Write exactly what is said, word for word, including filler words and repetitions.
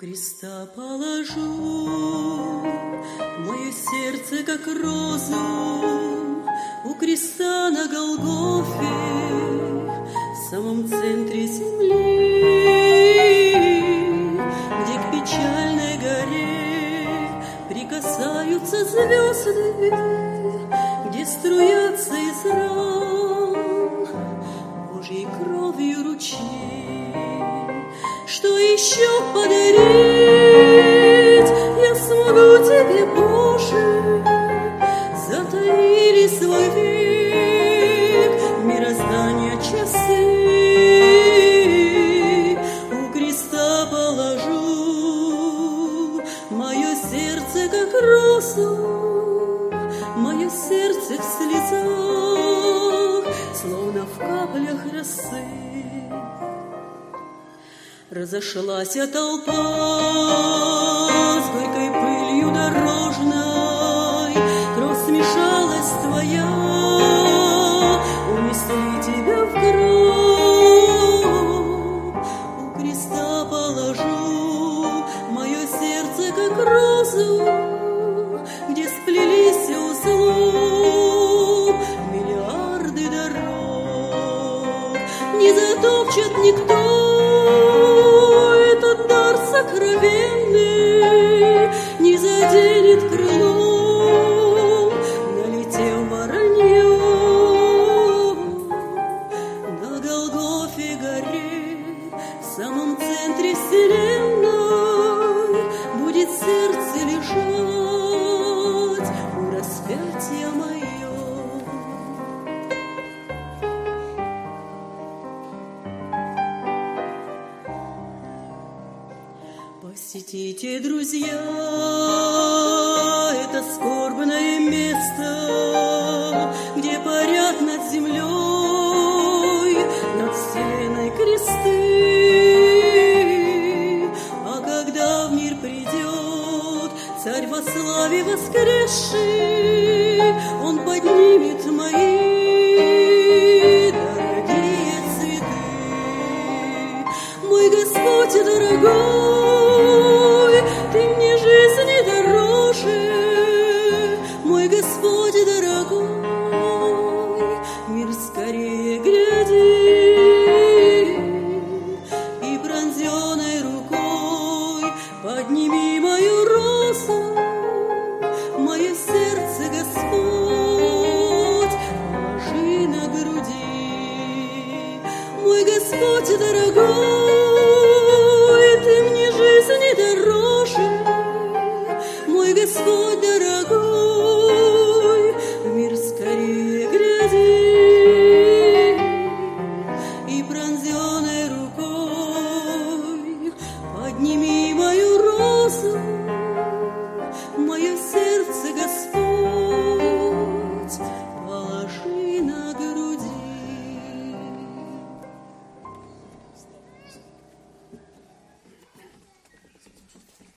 Христа положу, мое сердце, как розу, у креста на Голгофе, в самом центре земли, где к печальной горе прикасаются звезды, где струятся из ран Божьей кровью ручьи. Что еще подарить я смогу тебе, Боже? Затаили свой век мироздания часы. У креста положу мое сердце, как розу, мое сердце в слезах, словно в каплях росы. Разошлась толпа с горькой пылью дорожной, кровь смешалась твоя, унесли тебя в гроб. У креста положу мое сердце, как розу, где сплелись узлом миллиарды дорог. Не затопчет никто сокровенный, не заденет крылом, налетел воронье. На Голгофе горе, в самом центре вселенной, будет сердце лежать у распятия мое. Посетите, друзья, это скорбное место, где парят над землей, над вселенной кресты. А когда в мир придет Царь во славе воскресший, Он поднимет мои дорогие цветы. Мой Господь дорогой, ты мне жизни дороже, мой Господь дорогой, мир скорее гряди, и пронзенной рукой подними мою розу, мое сердце, Господь, положи на груди. Мой Господь дорогой, Господь дорогой, мир скорее гряди, и пронзенный